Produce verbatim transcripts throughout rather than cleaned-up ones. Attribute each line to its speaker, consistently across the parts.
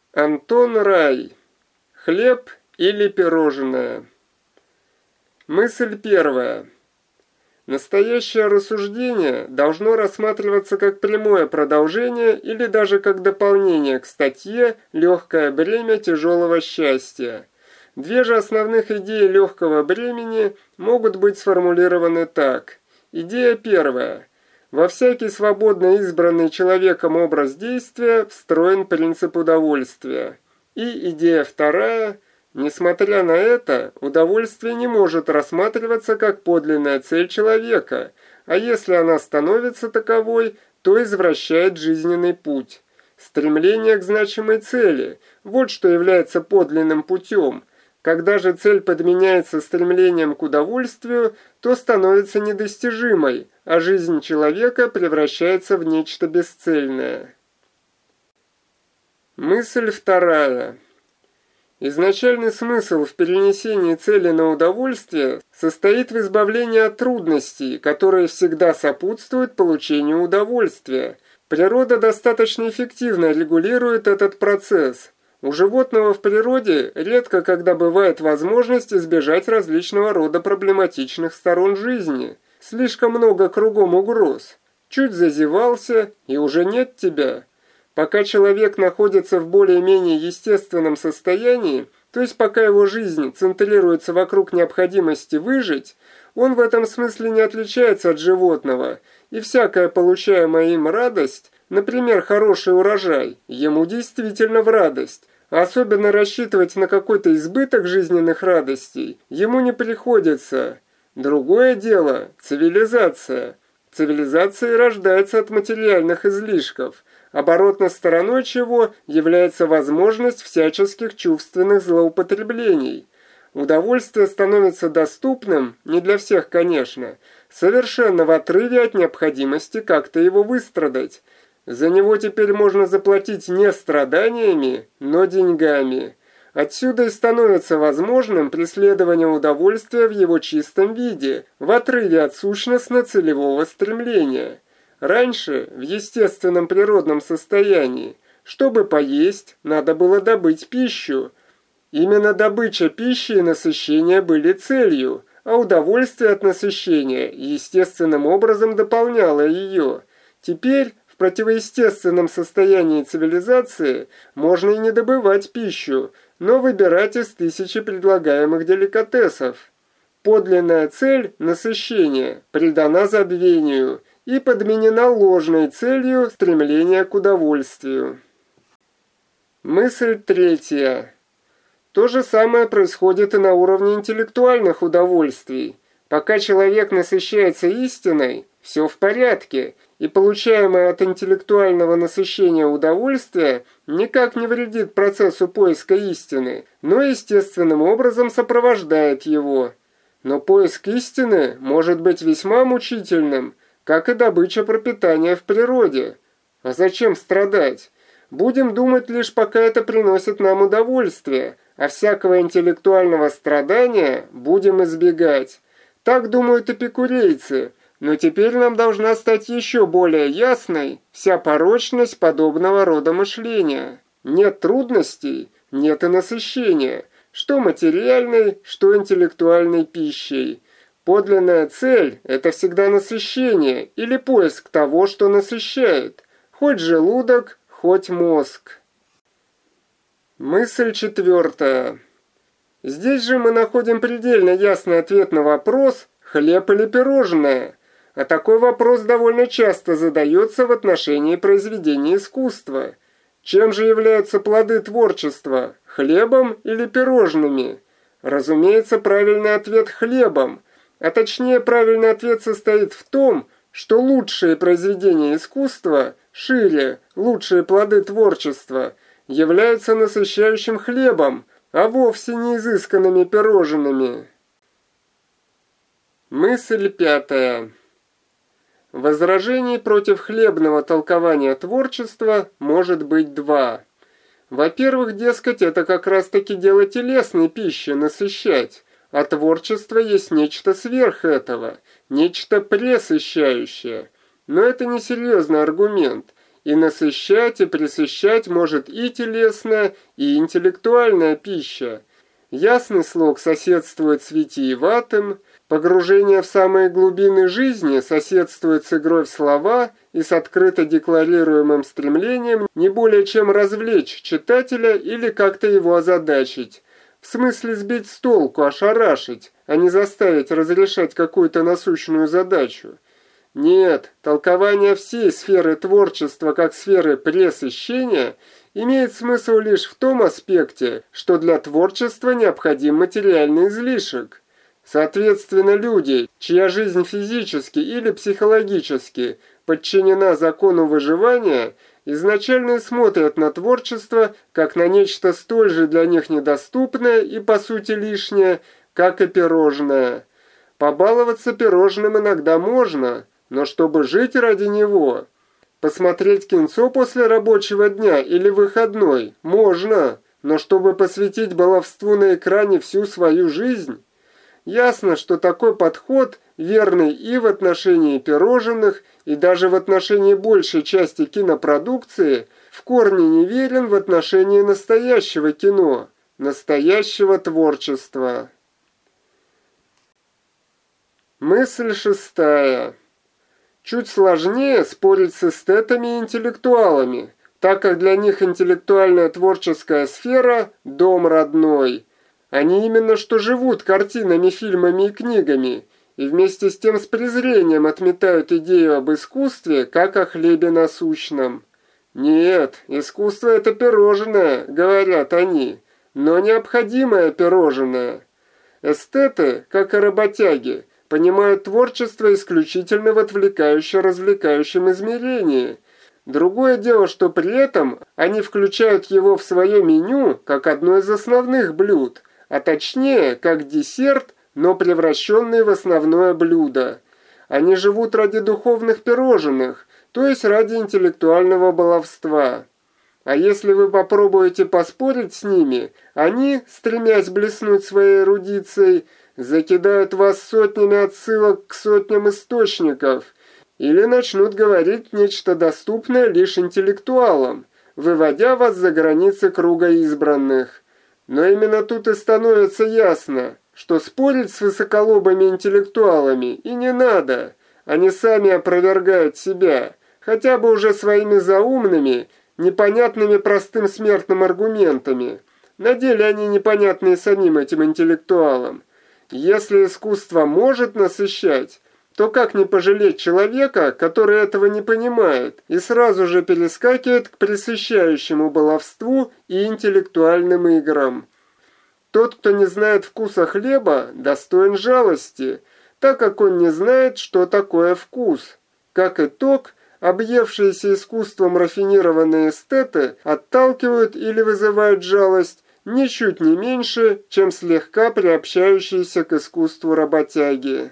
Speaker 1: Антон Рай. Хлеб или пирожное? Мысль первая. Настоящее рассуждение должно рассматриваться как прямое продолжение или даже как дополнение к статье «Легкое бремя тяжелого счастья». Две же основных идеи легкого бремени могут быть сформулированы так. Идея первая. Во всякий свободно избранный человеком образ действия встроен принцип удовольствия. И идея вторая. Несмотря на это, удовольствие не может рассматриваться как подлинная цель человека, а если она становится таковой, то извращает жизненный путь. Стремление к значимой цели – вот что является подлинным путем. Когда же цель подменяется стремлением к удовольствию, то становится недостижимой, а жизнь человека превращается в нечто бесцельное. Мысль вторая. Изначальный смысл в перенесении цели на удовольствие состоит в избавлении от трудностей, которые всегда сопутствуют получению удовольствия. Природа достаточно эффективно регулирует этот процесс. У животного в природе редко когда бывает возможность избежать различного рода проблематичных сторон жизни. Слишком много кругом угроз. Чуть зазевался, и уже нет тебя. Пока человек находится в более-менее естественном состоянии, то есть пока его жизнь центрируется вокруг необходимости выжить, он в этом смысле не отличается от животного, и всякая получаемая им радость, например, хороший урожай, ему действительно в радость. Особенно рассчитывать на какой-то избыток жизненных радостей ему не приходится. Другое дело – цивилизация. Цивилизация рождается от материальных излишков, оборотной стороной чего является возможность всяческих чувственных злоупотреблений. Удовольствие становится доступным, не для всех, конечно, совершенно в отрыве от необходимости как-то его выстрадать. За него теперь можно заплатить не страданиями, но деньгами. Отсюда и становится возможным преследование удовольствия в его чистом виде, в отрыве от сущностно-целевого стремления. Раньше, в естественном природном состоянии, чтобы поесть, надо было добыть пищу. Именно добыча пищи и насыщение были целью, а удовольствие от насыщения естественным образом дополняло ее. Теперь, в противоестественном состоянии цивилизации, можно и не добывать пищу, но выбирать из тысячи предлагаемых деликатесов. Подлинная цель – насыщение – предана забвению и подменена ложной целью стремления к удовольствию. Мысль третья. То же самое происходит и на уровне интеллектуальных удовольствий. Пока человек насыщается истиной, все в порядке, и получаемое от интеллектуального насыщения удовольствие никак не вредит процессу поиска истины, но естественным образом сопровождает его. Но поиск истины может быть весьма мучительным, как и добыча пропитания в природе. А зачем страдать? Будем думать лишь пока это приносит нам удовольствие, а всякого интеллектуального страдания будем избегать. Так думают эпикурейцы, но теперь нам должна стать еще более ясной вся порочность подобного рода мышления. Нет трудностей, нет и насыщения, что материальной, что интеллектуальной пищей. Подлинная цель – это всегда насыщение или поиск того, что насыщает, хоть желудок, хоть мозг. Мысль четвертая. Здесь же мы находим предельно ясный ответ на вопрос «хлеб или пирожное?». А такой вопрос довольно часто задается в отношении произведения искусства. Чем же являются плоды творчества – хлебом или пирожными? Разумеется, правильный ответ – хлебом. А точнее, правильный ответ состоит в том, что лучшие произведения искусства, шире, лучшие плоды творчества, являются насыщающим хлебом, а вовсе не изысканными пирожными. Мысль пятая. Возражений против хлебного толкования творчества может быть два. Во-первых, дескать, это как раз-таки дело телесной пищи – насыщать, а творчество есть нечто сверх этого, нечто пресыщающее. Но это несерьезный аргумент, и насыщать, и пресыщать может и телесная, и интеллектуальная пища. Ясный слог соседствует с витиеватым, погружение в самые глубины жизни соседствует с игрой в слова и с открыто декларируемым стремлением не более чем развлечь читателя или как-то его озадачить. В смысле сбить с толку, ошарашить, а не заставить разрешать какую-то насущную задачу. Нет, толкование всей сферы творчества как сферы пресыщения имеет смысл лишь в том аспекте, что для творчества необходим материальный излишек. Соответственно, люди, чья жизнь физически или психологически подчинена закону выживания, изначально смотрят на творчество как на нечто столь же для них недоступное и по сути лишнее, как и пирожное. Побаловаться пирожным иногда можно, но чтобы жить ради него, посмотреть кинцо после рабочего дня или выходной можно, но чтобы посвятить баловству на экране всю свою жизнь. Ясно, что такой подход верный и в отношении пирожных, и даже в отношении большей части кинопродукции, в корне неверен в отношении настоящего кино, настоящего творчества. Мысль шестая. Чуть сложнее спорить с эстетами и интеллектуалами, так как для них интеллектуальная творческая сфера – дом родной. Они именно что живут картинами, фильмами и книгами, и вместе с тем с презрением отметают идею об искусстве, как о хлебе насущном. Нет, искусство – это пирожное, говорят они, но необходимое пирожное. Эстеты, как и работяги, понимают творчество исключительно в отвлекающе-развлекающем измерении. Другое дело, что при этом они включают его в свое меню как одно из основных блюд, а точнее, как десерт, но превращенный в основное блюдо. Они живут ради духовных пирожных, то есть ради интеллектуального баловства. А если вы попробуете поспорить с ними, они, стремясь блеснуть своей эрудицией, закидают вас сотнями отсылок к сотням источников или начнут говорить нечто доступное лишь интеллектуалам, выводя вас за границы круга избранных. Но именно тут и становится ясно, что спорить с высоколобыми интеллектуалами и не надо. Они сами опровергают себя, хотя бы уже своими заумными, непонятными простым смертным аргументами. На деле они непонятны самим этим интеллектуалам. Если искусство может насыщать, то как не пожалеть человека, который этого не понимает и сразу же перескакивает к пресыщающему баловству и интеллектуальным играм? Тот, кто не знает вкуса хлеба, достоин жалости, так как он не знает, что такое вкус. Как итог, объевшиеся искусством рафинированные эстеты отталкивают или вызывают жалость ничуть не меньше, чем слегка приобщающиеся к искусству работяги.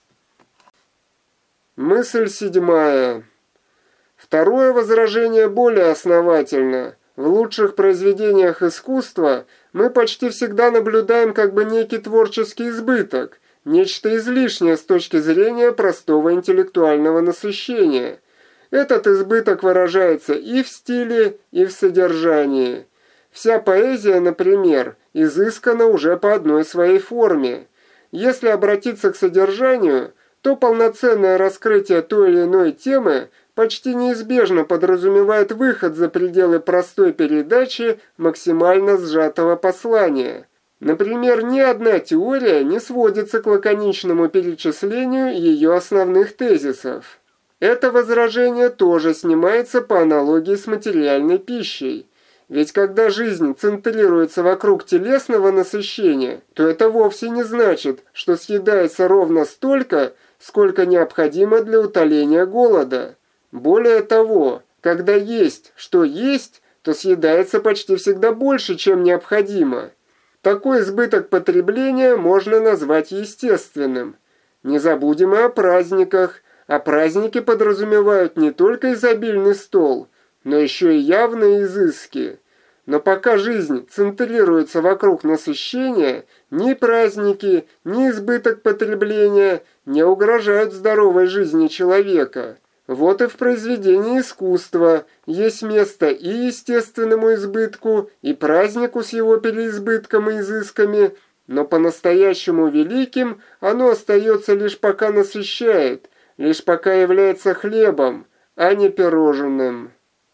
Speaker 1: Мысль седьмая. Второе возражение более основательно. В лучших произведениях искусства мы почти всегда наблюдаем как бы некий творческий избыток, нечто излишнее с точки зрения простого интеллектуального насыщения. Этот избыток выражается и в стиле, и в содержании. Вся поэзия, например, изыскана уже по одной своей форме. Если обратиться к содержанию, то полноценное раскрытие той или иной темы почти неизбежно подразумевает выход за пределы простой передачи максимально сжатого послания. Например, ни одна теория не сводится к лаконичному перечислению ее основных тезисов. Это возражение тоже снимается по аналогии с материальной пищей. Ведь когда жизнь центрируется вокруг телесного насыщения, то это вовсе не значит, что съедается ровно столько, сколько необходимо для утоления голода. Более того, когда есть что есть, то съедается почти всегда больше, чем необходимо. Такой избыток потребления можно назвать естественным. Не забудем и о праздниках, а праздники подразумевают не только изобильный стол, но еще и явные изыски. Но пока жизнь центрируется вокруг насыщения, ни праздники, ни избыток потребления не угрожают здоровой жизни человека. Вот и в произведении искусства есть место и естественному избытку, и празднику с его переизбытком и изысками, но по-настоящему великим оно остается лишь пока насыщает, лишь пока является хлебом, а не пирожным.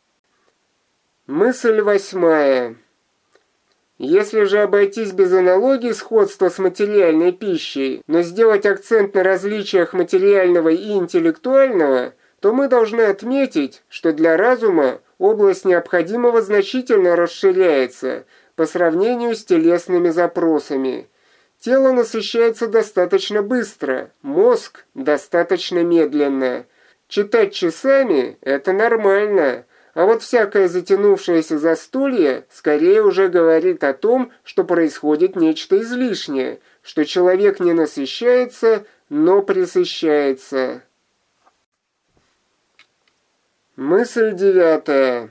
Speaker 1: Мысль восьмая. Если же обойтись без аналогии сходства с материальной пищей, но сделать акцент на различиях материального и интеллектуального, то мы должны отметить, что для разума область необходимого значительно расширяется по сравнению с телесными запросами. Тело насыщается достаточно быстро, мозг достаточно медленно. Читать часами – это нормально, а вот всякое затянувшееся застолье скорее уже говорит о том, что происходит нечто излишнее, что человек не насыщается, но пресыщается. Мысль девятая.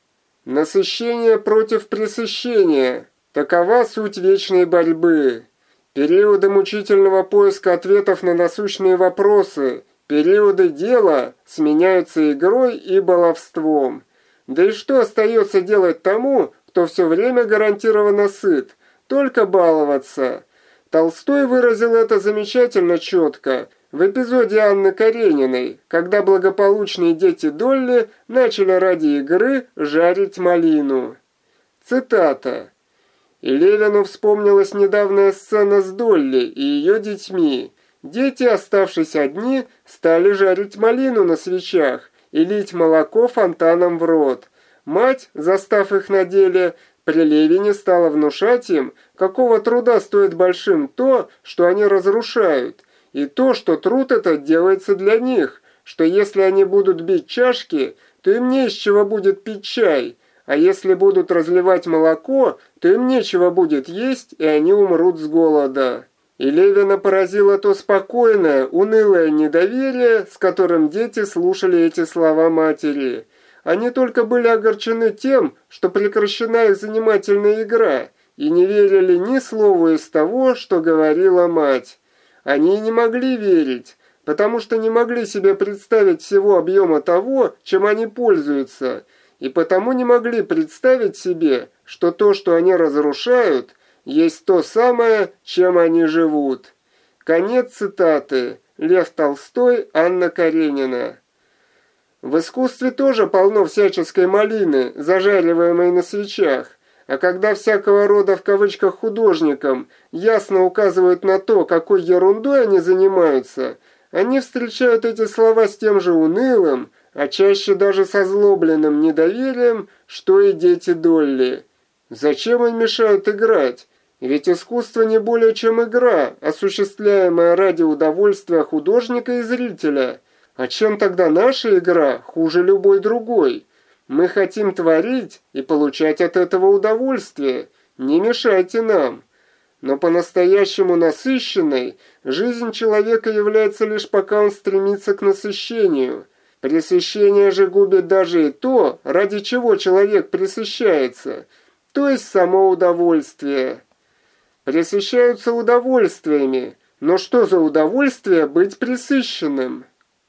Speaker 1: Насыщение против пресыщения. Такова суть вечной борьбы. Периоды мучительного поиска ответов на насущные вопросы, периоды дела сменяются игрой и баловством. Да и что остается делать тому, кто все время гарантированно сыт? Только баловаться. Толстой выразил это замечательно четко в эпизоде Анны Карениной, когда благополучные дети Долли начали ради игры жарить малину. Цитата. И Левину вспомнилась недавняя сцена с Долли и ее детьми. Дети, оставшись одни, стали жарить малину на свечах и лить молоко фонтаном в рот. Мать, застав их на деле, при Левине стала внушать им, какого труда стоит большим то, что они разрушают, и то, что труд этот делается для них, что если они будут бить чашки, то им не из чего будет пить чай, а если будут разливать молоко, то им нечего будет есть, и они умрут с голода. И Левина поразило то спокойное, унылое недоверие, с которым дети слушали эти слова матери. Они только были огорчены тем, что прекращена их занимательная игра, и не верили ни слову из того, что говорила мать. Они не могли верить, потому что не могли себе представить всего объема того, чем они пользуются, и потому не могли представить себе, что то, что они разрушают, есть то самое, чем они живут. Конец цитаты. Лев Толстой, Анна Каренина. В искусстве тоже полно всяческой малины, зажариваемой на свечах, а когда всякого рода в кавычках художникам ясно указывают на то, какой ерундой они занимаются, они встречают эти слова с тем же унылым, а чаще даже с озлобленным недоверием, что и дети Долли. Зачем им мешают играть? Ведь искусство не более чем игра, осуществляемая ради удовольствия художника и зрителя. А чем тогда наша игра хуже любой другой? Мы хотим творить и получать от этого удовольствие. Не мешайте нам. Но по-настоящему насыщенной жизнь человека является лишь пока он стремится к насыщению. Пресыщение же губит даже и то, ради чего человек пресыщается, то есть само удовольствие. Пресыщаются удовольствиями, но что за удовольствие быть пресыщенным?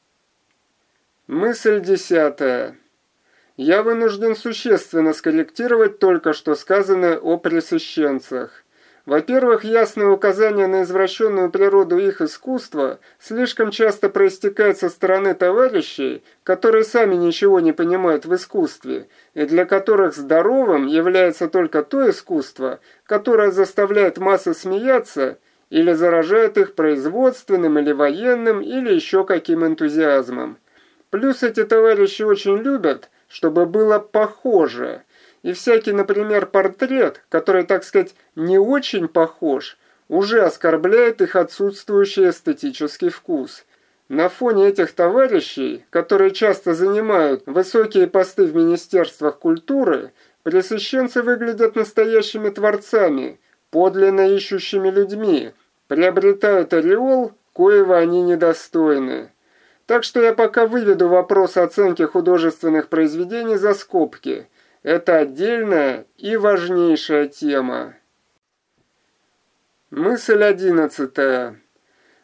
Speaker 1: Мысль десятая. Я вынужден существенно скорректировать только что сказанное о пресыщенцах. Во-первых, ясное указание на извращенную природу их искусства слишком часто проистекает со стороны товарищей, которые сами ничего не понимают в искусстве, и для которых здоровым является только то искусство, которое заставляет массы смеяться или заражает их производственным или военным или еще каким энтузиазмом. Плюс эти товарищи очень любят, чтобы было похоже. И всякий, например, портрет, который, так сказать, не очень похож, уже оскорбляет их отсутствующий эстетический вкус. На фоне этих товарищей, которые часто занимают высокие посты в министерствах культуры, пресыщенцы выглядят настоящими творцами, подлинно ищущими людьми, приобретают ореол, коего они недостойны. Так что я пока выведу вопрос оценки художественных произведений за скобки. Это отдельная и важнейшая тема. Мысль одиннадцатая.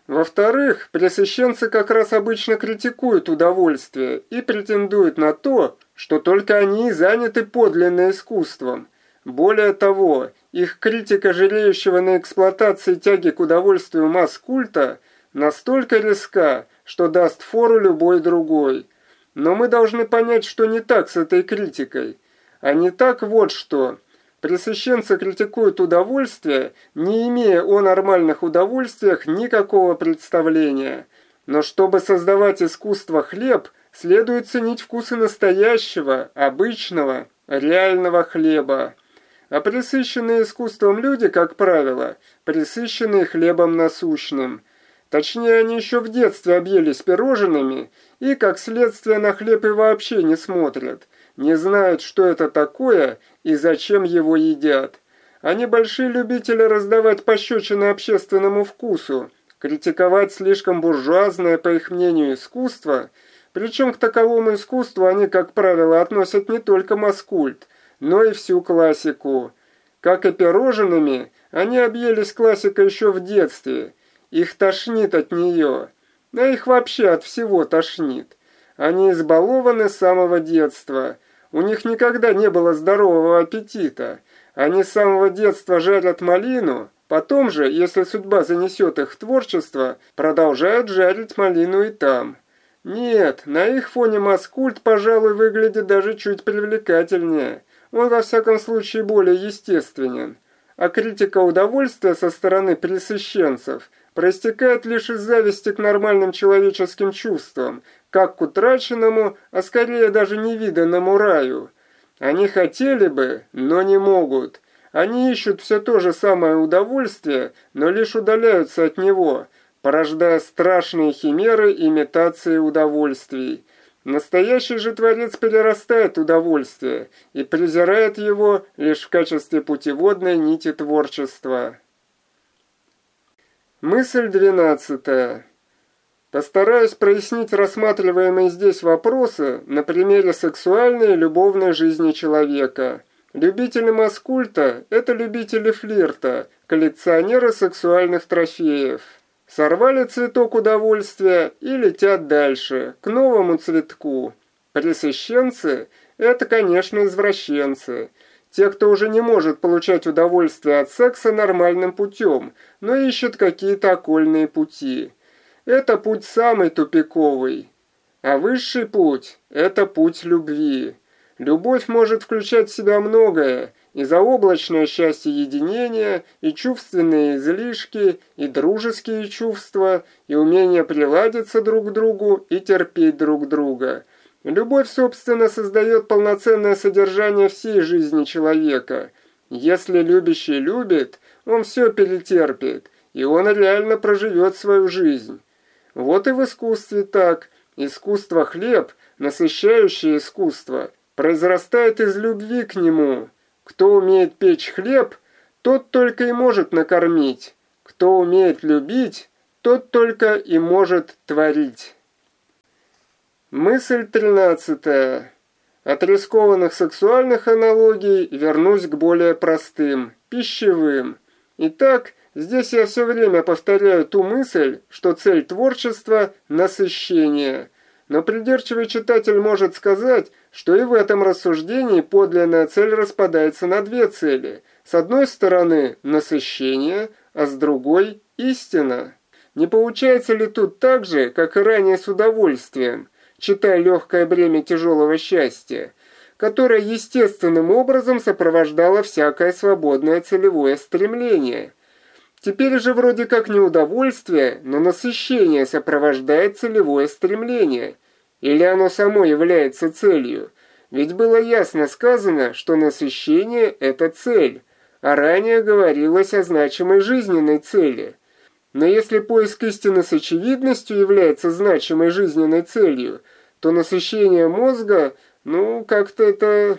Speaker 1: Во-вторых, пресыщенцы как раз обычно критикуют удовольствие и претендуют на то, что только они и заняты подлинно искусством. Более того, их критика жалеющего на эксплуатации тяги к удовольствию масс-культа настолько резка, что даст фору любой другой. Но мы должны понять, что не так с этой критикой. А не так вот что. Пресыщенцы критикуют удовольствие, не имея о нормальных удовольствиях никакого представления. Но чтобы создавать искусство хлеб, следует ценить вкусы настоящего, обычного, реального хлеба. А пресыщенные искусством люди, как правило, пресыщенные хлебом насущным. Точнее, они еще в детстве объелись пирожными и, как следствие, на хлеб и вообще не смотрят. Не знают, что это такое и зачем его едят. Они большие любители раздавать пощечины общественному вкусу, критиковать слишком буржуазное, по их мнению, искусство, причем к таковому искусству они, как правило, относят не только маскульт, но и всю классику. Как и пирожными, они объелись классикой еще в детстве. Их тошнит от нее. А их вообще от всего тошнит. Они избалованы с самого детства. У них никогда не было здорового аппетита. Они с самого детства жарят малину, потом же, если судьба занесет их в творчество, продолжают жарить малину и там. Нет, на их фоне маскульт, пожалуй, выглядит даже чуть привлекательнее. Он, во всяком случае, более естественен. А критика удовольствия со стороны пресыщенцев проистекает лишь из зависти к нормальным человеческим чувствам, как к утраченному, а скорее даже невиданному раю. Они хотели бы, но не могут. Они ищут все то же самое удовольствие, но лишь удаляются от него, порождая страшные химеры имитации удовольствий. Настоящий же творец перерастает удовольствие и презирает его лишь в качестве путеводной нити творчества. Мысль двенадцатая. Постараюсь прояснить рассматриваемые здесь вопросы на примере сексуальной и любовной жизни человека. Любители маскульта – это любители флирта, коллекционеры сексуальных трофеев. Сорвали цветок удовольствия и летят дальше, к новому цветку. Пресыщенцы – это, конечно, извращенцы. Те, кто уже не может получать удовольствие от секса нормальным путем, но ищет какие-то окольные пути. Это путь самый тупиковый. А высший путь – это путь любви. Любовь может включать в себя многое, и заоблачное счастье единения, и чувственные излишки, и дружеские чувства, и умение приладиться друг к другу и терпеть друг друга. Любовь, собственно, создает полноценное содержание всей жизни человека. Если любящий любит, он все перетерпит, и он реально проживет свою жизнь. Вот и в искусстве так. Искусство хлеб, насыщающее искусство, произрастает из любви к нему. Кто умеет печь хлеб, тот только и может накормить. Кто умеет любить, тот только и может творить. Мысль тринадцатая. От рискованных сексуальных аналогий вернусь к более простым, пищевым. Итак, здесь я все время повторяю ту мысль, что цель творчества – насыщение. Но придирчивый читатель может сказать, что и в этом рассуждении подлинная цель распадается на две цели. С одной стороны – насыщение, а с другой – истина. Не получается ли тут так же, как и ранее с удовольствием, читая «Легкое бремя тяжелого счастья», которое естественным образом сопровождало всякое свободное целевое стремление? Теперь же вроде как не удовольствие, но насыщение сопровождает целевое стремление. Или оно само является целью? Ведь было ясно сказано, что насыщение – это цель, а ранее говорилось о значимой жизненной цели. Но если поиск истины с очевидностью является значимой жизненной целью, то насыщение мозга, ну, как-то это...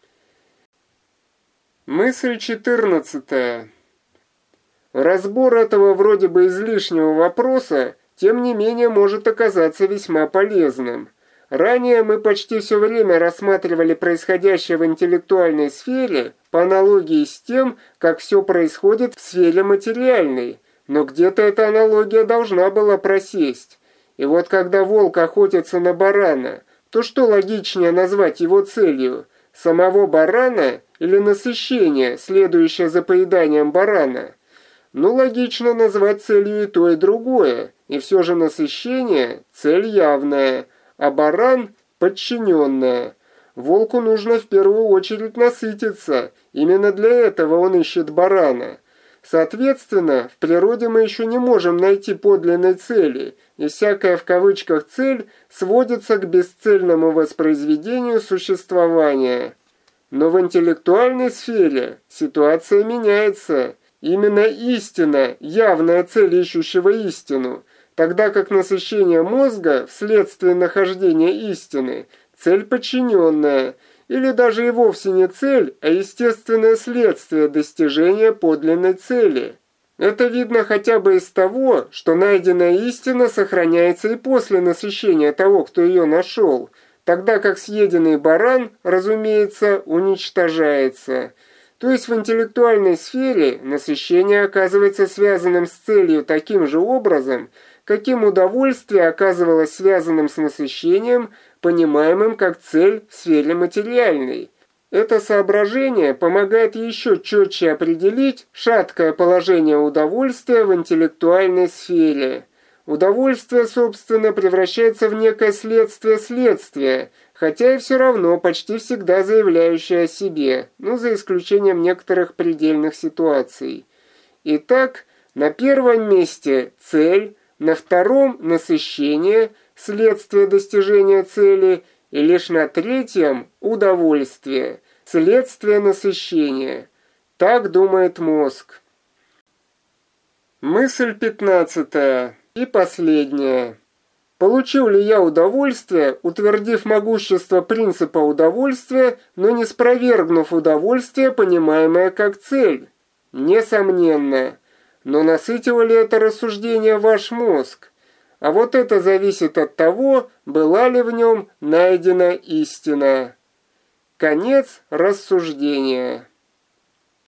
Speaker 1: Мысль четырнадцатая. Разбор этого вроде бы излишнего вопроса, тем не менее, может оказаться весьма полезным. Ранее мы почти все время рассматривали происходящее в интеллектуальной сфере по аналогии с тем, как все происходит в сфере материальной. но где-то эта аналогия должна была просесть. И вот когда волк охотится на барана, то что логичнее назвать его целью? Самого барана или насыщение, следующее за поеданием барана? Ну, логично назвать целью и то, и другое. И все же насыщение – цель явная, а баран – подчиненная. Волку нужно в первую очередь насытиться. Именно для этого он ищет барана. Соответственно, в природе мы еще не можем найти подлинной цели, и всякая в кавычках цель сводится к бесцельному воспроизведению существования. Но в интеллектуальной сфере ситуация меняется. Именно истина – явная цель ищущего истину, тогда как насыщение мозга вследствие нахождения истины – цель подчиненная, или даже и вовсе не цель, а естественное следствие достижения подлинной цели. Это видно хотя бы из того, что найденная истина сохраняется и после насыщения того, кто ее нашел, тогда как съеденный баран, разумеется, уничтожается. То есть в интеллектуальной сфере насыщение оказывается связанным с целью таким же образом, каким удовольствие оказывалось связанным с насыщением, понимаемым как цель в сфере материальной. Это соображение помогает еще четче определить шаткое положение удовольствия в интеллектуальной сфере. Удовольствие, собственно, превращается в некое следствие следствия, хотя и все равно почти всегда заявляющее о себе, ну, за исключением некоторых предельных ситуаций. Итак, на первом месте цель, на втором – насыщение, следствие достижения цели, и лишь на третьем – удовольствие, следствие насыщения. Так думает мозг. Мысль пятнадцатая и последняя. Получил ли я удовольствие, утвердив могущество принципа удовольствия, но не спровергнув удовольствие, понимаемое как цель? Несомненно. Но насытило ли это рассуждение ваш мозг? А вот это зависит от того, была ли в нем найдена истина. Конец рассуждения.